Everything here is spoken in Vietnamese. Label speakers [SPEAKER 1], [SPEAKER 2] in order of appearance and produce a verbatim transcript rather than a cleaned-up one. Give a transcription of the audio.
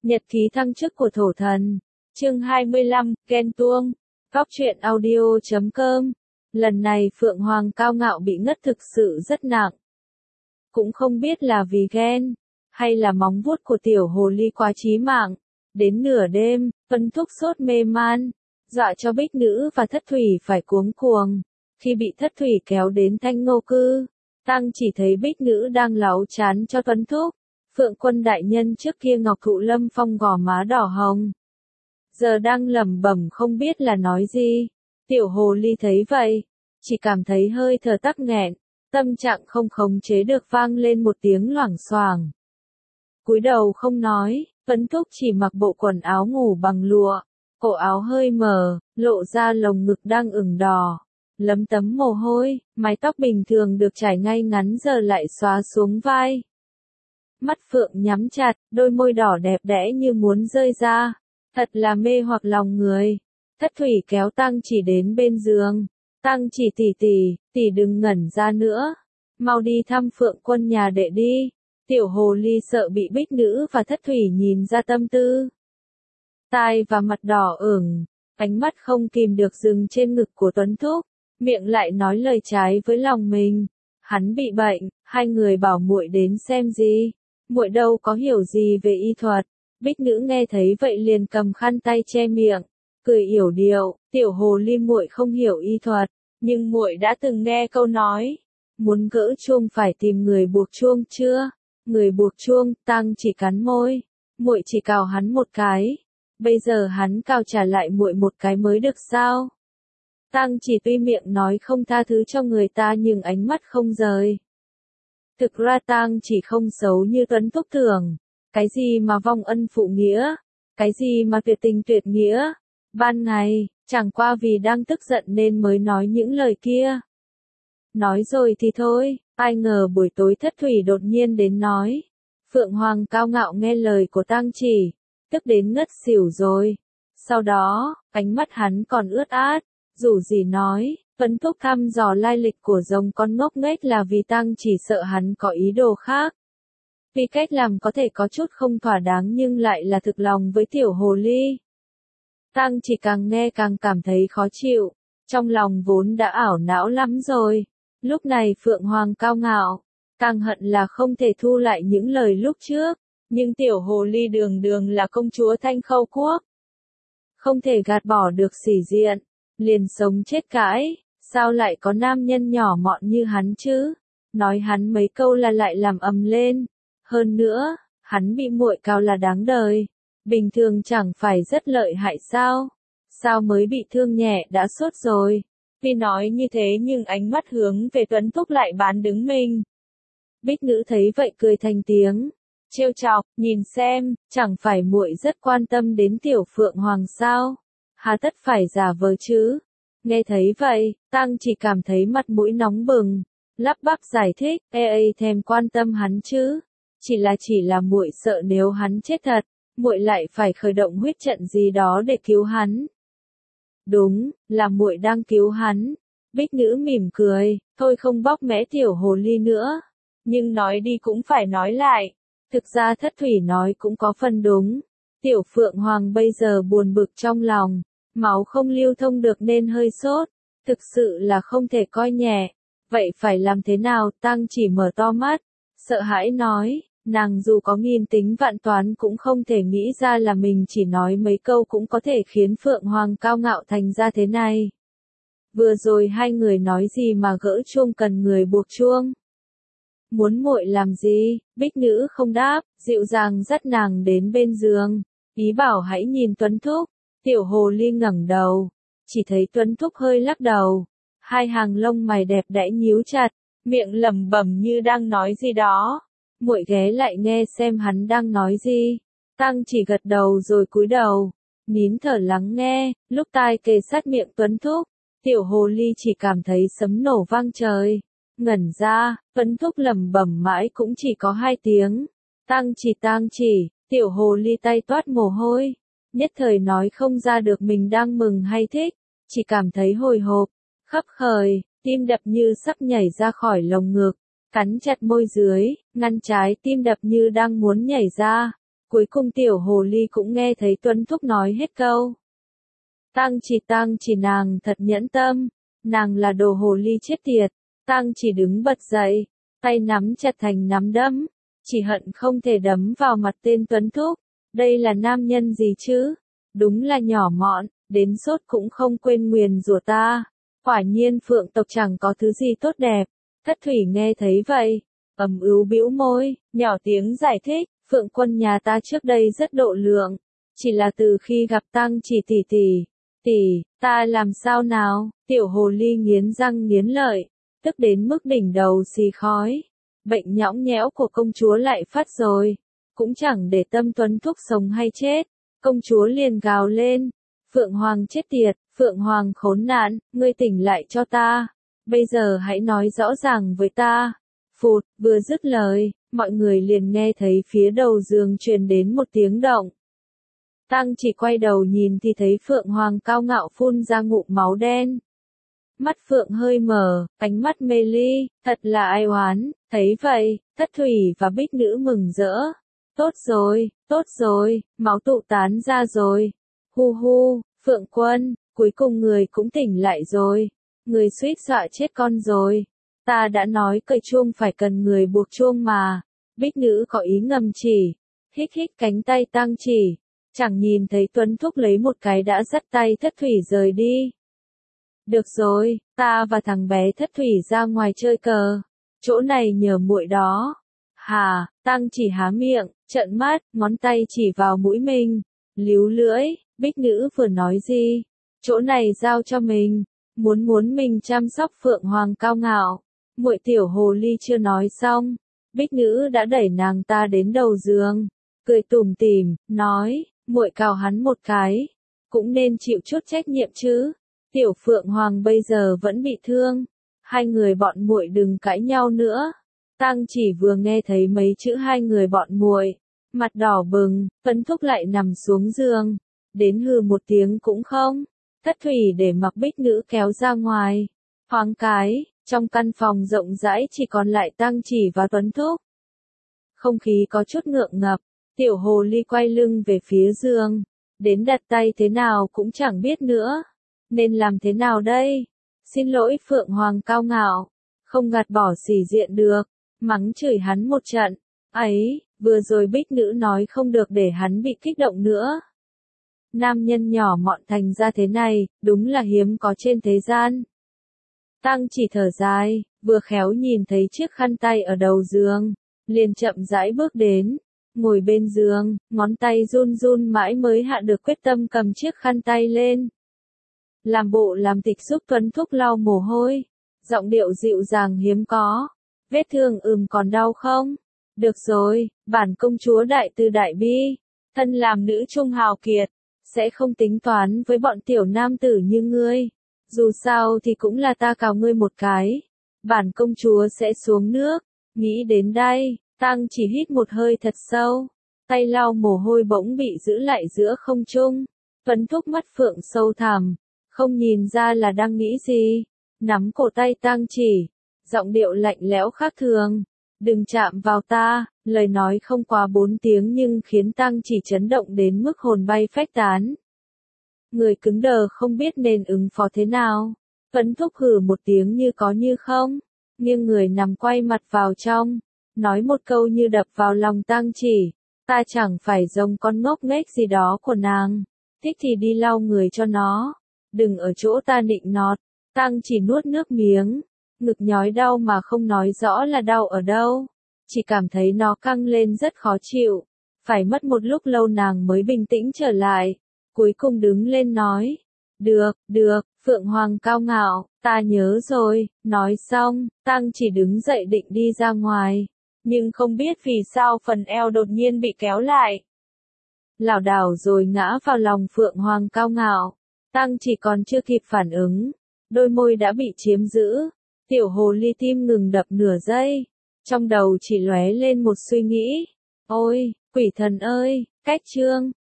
[SPEAKER 1] Nhật ký thăng chức của thổ thần. Chương hai mươi lăm, ghen tuông. Góc truyện audio chấm com. Lần này Phượng Hoàng cao ngạo bị ngất thực sự rất nặng. Cũng không biết là vì ghen, hay là móng vuốt của tiểu hồ ly quá chí mạng. Đến nửa đêm, Vân Thúc sốt mê man, dọa cho Bích Nữ và Thất Thủy phải cuống cuồng. Khi bị Thất Thủy kéo đến Thanh Ngô Cư, Tăng chỉ thấy Bích Nữ đang láu chán cho Tuấn Thúc. Phượng Quân đại nhân trước kia Ngọc Thụ Lâm Phong gò má đỏ hồng, giờ đang lẩm bẩm không biết là nói gì. Tiểu hồ ly thấy vậy, chỉ cảm thấy hơi thở tắc nghẹn, tâm trạng không khống chế được vang lên một tiếng loảng xoảng. Cúi đầu không nói, Tuấn Thúc chỉ mặc bộ quần áo ngủ bằng lụa, cổ áo hơi mờ, lộ ra lồng ngực đang ửng đỏ, lấm tấm mồ hôi, mái tóc bình thường được trải ngay ngắn giờ lại xóa xuống vai. Mắt Phượng nhắm chặt, đôi môi đỏ đẹp đẽ như muốn rơi ra, thật là mê hoặc lòng người. Thất Thủy kéo Tăng chỉ đến bên giường, Tăng chỉ tỷ tỷ, tỷ đừng ngẩn ra nữa, mau đi thăm Phượng Quân nhà đệ đi. Tiểu hồ ly sợ bị Bích Nữ và Thất Thủy nhìn ra tâm tư. Tai và mặt đỏ ửng, ánh mắt không kìm được dừng trên ngực của Tuấn Thúc, miệng lại nói lời trái với lòng mình. Hắn bị bệnh, hai người bảo muội đến xem gì. Muội đâu có hiểu gì về y thuật. Bích Nữ nghe thấy vậy liền cầm khăn tay che miệng, cười yểu điệu, tiểu hồ ly muội không hiểu y thuật, nhưng muội đã từng nghe câu nói, muốn gỡ chuông phải tìm người buộc chuông chưa? Người buộc chuông, Tăng chỉ cắn môi, muội chỉ cào hắn một cái, bây giờ hắn cào trả lại muội một cái mới được sao? Tăng chỉ tuy miệng nói không tha thứ cho người ta nhưng ánh mắt không rời. Thực ra Tăng chỉ không xấu như Tuấn Thúc tưởng, cái gì mà vong ân phụ nghĩa, cái gì mà tuyệt tình tuyệt nghĩa, ban ngày, chẳng qua vì đang tức giận nên mới nói những lời kia. Nói rồi thì thôi, ai ngờ buổi tối Thất Thủy đột nhiên đến nói. Phượng Hoàng cao ngạo nghe lời của Tăng chỉ, tức đến ngất xỉu rồi. Sau đó, ánh mắt hắn còn ướt át, dù gì nói, Tuấn Thúc thăm dò lai lịch của giống con ngốc nghếch là vì Tăng chỉ sợ hắn có ý đồ khác. Vì cách làm có thể có chút không thỏa đáng nhưng lại là thực lòng với tiểu hồ ly. Tăng chỉ càng nghe càng cảm thấy khó chịu, trong lòng vốn đã ảo não lắm rồi. Lúc này Phượng Hoàng cao ngạo, càng hận là không thể thu lại những lời lúc trước, nhưng tiểu hồ ly đường đường là công chúa Thanh Khâu Quốc. Không thể gạt bỏ được sỉ diện, liền sống chết cãi, sao lại có nam nhân nhỏ mọn như hắn chứ, nói hắn mấy câu là lại làm ầm lên, hơn nữa, hắn bị muội cào là đáng đời, bình thường chẳng phải rất lợi hại sao, sao mới bị thương nhẹ đã sốt rồi. Tuy nói như thế nhưng ánh mắt hướng về Tuấn Thúc lại bán đứng mình. Bích Nữ thấy vậy cười thành tiếng, trêu chọc, nhìn xem, chẳng phải muội rất quan tâm đến tiểu Phượng Hoàng sao, hà tất phải giả vờ chứ. Nghe thấy vậy, Tăng chỉ cảm thấy mặt mũi nóng bừng, lắp bắp giải thích, ê ê thèm quan tâm hắn chứ, chỉ là chỉ là muội sợ nếu hắn chết thật, muội lại phải khởi động huyết trận gì đó để cứu hắn. Đúng, là muội đang cứu hắn. Bích Nữ mỉm cười, thôi không bóc mẽ tiểu hồ ly nữa. Nhưng nói đi cũng phải nói lại. Thực ra Thất Thủy nói cũng có phần đúng. Tiểu Phượng Hoàng bây giờ buồn bực trong lòng, máu không lưu thông được nên hơi sốt. Thực sự là không thể coi nhẹ. Vậy phải làm thế nào? Tăng chỉ mở to mắt, sợ hãi nói. Nàng dù có nghìn tính vạn toán cũng không thể nghĩ ra là mình chỉ nói mấy câu cũng có thể khiến Phượng Hoàng cao ngạo thành ra thế này. Vừa rồi hai người nói gì mà gỡ chuông cần người buộc chuông? Muốn muội làm gì? Bích Nữ không đáp, dịu dàng dắt nàng đến bên giường, ý bảo hãy nhìn Tuấn Thúc. Tiểu hồ ly ngẩng đầu, chỉ thấy Tuấn Thúc hơi lắc đầu, hai hàng lông mày đẹp đẽ nhíu chặt, miệng lẩm bẩm như đang nói gì đó. Muội ghé lại nghe xem hắn đang nói gì. Tăng chỉ gật đầu rồi cúi đầu, nín thở lắng nghe, lúc tai kề sát miệng Tuấn Thúc, tiểu hồ ly chỉ cảm thấy sấm nổ vang trời. Ngẩn ra, Tuấn Thúc lẩm bẩm mãi cũng chỉ có hai tiếng. Tăng chỉ tăng chỉ, tiểu hồ ly tay toát mồ hôi, nhất thời nói không ra được mình đang mừng hay thích, chỉ cảm thấy hồi hộp, khấp khởi, tim đập như sắp nhảy ra khỏi lồng ngực. Cắn chặt môi dưới, ngăn trái tim đập như đang muốn nhảy ra. Cuối cùng tiểu hồ ly cũng nghe thấy Tuấn Thúc nói hết câu. Tăng chỉ tăng chỉ nàng thật nhẫn tâm, nàng là đồ hồ ly chết tiệt. Tăng chỉ đứng bật dậy, tay nắm chặt thành nắm đấm, chỉ hận không thể đấm vào mặt tên Tuấn Thúc. Đây là nam nhân gì chứ? Đúng là nhỏ mọn, đến sốt cũng không quên nguyền rủa ta. Quả nhiên phượng tộc chẳng có thứ gì tốt đẹp. Thất thủy nghe thấy vậy, ầm ứu bĩu môi, nhỏ tiếng giải thích, phượng quân nhà ta trước đây rất độ lượng. Chỉ là từ khi gặp tăng chỉ tỷ tỷ, tỷ, ta làm sao nào? Tiểu hồ ly nghiến răng nghiến lợi, tức đến mức đỉnh đầu xì khói. Bệnh nhõng nhẽo của công chúa lại phát rồi, cũng chẳng để tâm Tuấn Thúc sống hay chết. Công chúa liền gào lên, Phượng Hoàng chết tiệt, Phượng Hoàng khốn nạn, ngươi tỉnh lại cho ta. Bây giờ hãy nói rõ ràng với ta. Phụt, vừa dứt lời, mọi người liền nghe thấy phía đầu giường truyền đến một tiếng động. Tăng chỉ quay đầu nhìn thì thấy Phượng Hoàng cao ngạo phun ra ngụm máu đen. Mắt Phượng hơi mở, ánh mắt mê ly, thật là ai oán. Thấy vậy, Thất Thủy và Bích Nữ mừng rỡ. Tốt rồi, tốt rồi, máu tụ tán ra rồi. Hu hu, Phượng Quân, cuối cùng người cũng tỉnh lại rồi. Người suýt dọa chết con rồi. Ta đã nói cởi chuông phải cần người buộc chuông mà. Bích Nữ có ý ngầm chỉ. Hít hít cánh tay Tăng chỉ. Chẳng nhìn thấy Tuấn Thúc lấy một cái đã dắt tay Thất Thủy rời đi. Được rồi, ta và thằng bé Thất Thủy ra ngoài chơi cờ. Chỗ này nhờ muội đó. Hà, Tăng chỉ há miệng, trợn mắt, ngón tay chỉ vào mũi mình. Líu lưỡi, Bích Nữ vừa nói gì? Chỗ này giao cho mình. Muốn muốn mình chăm sóc Phượng Hoàng cao ngạo. Muội tiểu hồ ly chưa nói xong. Bích Nữ đã đẩy nàng ta đến đầu giường. Cười tủm tỉm, nói, muội cào hắn một cái. Cũng nên chịu chút trách nhiệm chứ. Tiểu Phượng Hoàng bây giờ vẫn bị thương. Hai người bọn muội đừng cãi nhau nữa. Tăng chỉ vừa nghe thấy mấy chữ hai người bọn muội, mặt đỏ bừng, Tuấn Thúc lại nằm xuống giường, đến hừ một tiếng cũng không. Thất Thủy để mặc Bích Nữ kéo ra ngoài. Thoáng cái, trong căn phòng rộng rãi chỉ còn lại Tăng chỉ và Tuấn Thúc. Không khí có chút ngượng ngập, tiểu hồ ly quay lưng về phía giường, đến đặt tay thế nào cũng chẳng biết nữa. Nên làm thế nào đây? Xin lỗi Phượng Hoàng cao ngạo, không gạt bỏ sỉ diện được, mắng chửi hắn một trận. Ấy, vừa rồi Bích Nữ nói không được để hắn bị kích động nữa. Nam nhân nhỏ mọn thành ra thế này, đúng là hiếm có trên thế gian. Tăng chỉ thở dài, vừa khéo nhìn thấy chiếc khăn tay ở đầu giường, liền chậm rãi bước đến, ngồi bên giường, ngón tay run run mãi mới hạ được quyết tâm cầm chiếc khăn tay lên. Làm bộ làm tịch giúp Tuấn Thúc lau mồ hôi, giọng điệu dịu dàng hiếm có. Vết thương ừm còn đau không? Được rồi, bản công chúa đại từ đại bi, thân làm nữ trung hào kiệt, sẽ không tính toán với bọn tiểu nam tử như ngươi. Dù sao thì cũng là ta cào ngươi một cái. Bản công chúa sẽ xuống nước. Nghĩ đến đây, Tăng chỉ hít một hơi thật sâu. Tay lau mồ hôi bỗng bị giữ lại giữa không trung. Tuấn Thúc mắt phượng sâu thẳm, không nhìn ra là đang nghĩ gì. Nắm cổ tay Tăng chỉ, giọng điệu lạnh lẽo khác thường. Đừng chạm vào ta, lời nói không quá bốn tiếng nhưng khiến Tăng chỉ chấn động đến mức hồn bay phách tán. Người cứng đờ không biết nên ứng phó thế nào. Tuấn Thúc hừ một tiếng như có như không, nhưng người nằm quay mặt vào trong, nói một câu như đập vào lòng Tăng chỉ. Ta chẳng phải giống con ngốc nghếch gì đó của nàng, thích thì đi lau người cho nó, đừng ở chỗ ta nịnh nọt. Tăng chỉ nuốt nước miếng, ngực nhói đau mà không nói rõ là đau ở đâu, chỉ cảm thấy nó căng lên rất khó chịu. Phải mất một lúc lâu nàng mới bình tĩnh trở lại, cuối cùng đứng lên nói, được, được, Phượng Hoàng cao ngạo, ta nhớ rồi. Nói xong, Tăng chỉ đứng dậy định đi ra ngoài, nhưng không biết vì sao phần eo đột nhiên bị kéo lại, lảo đảo rồi ngã vào lòng Phượng Hoàng cao ngạo. Tăng chỉ còn chưa kịp phản ứng, đôi môi đã bị chiếm giữ. Tiểu hồ ly tim ngừng đập nửa giây, trong đầu chỉ lóe lên một suy nghĩ. Ôi, quỷ thần ơi, cách trương,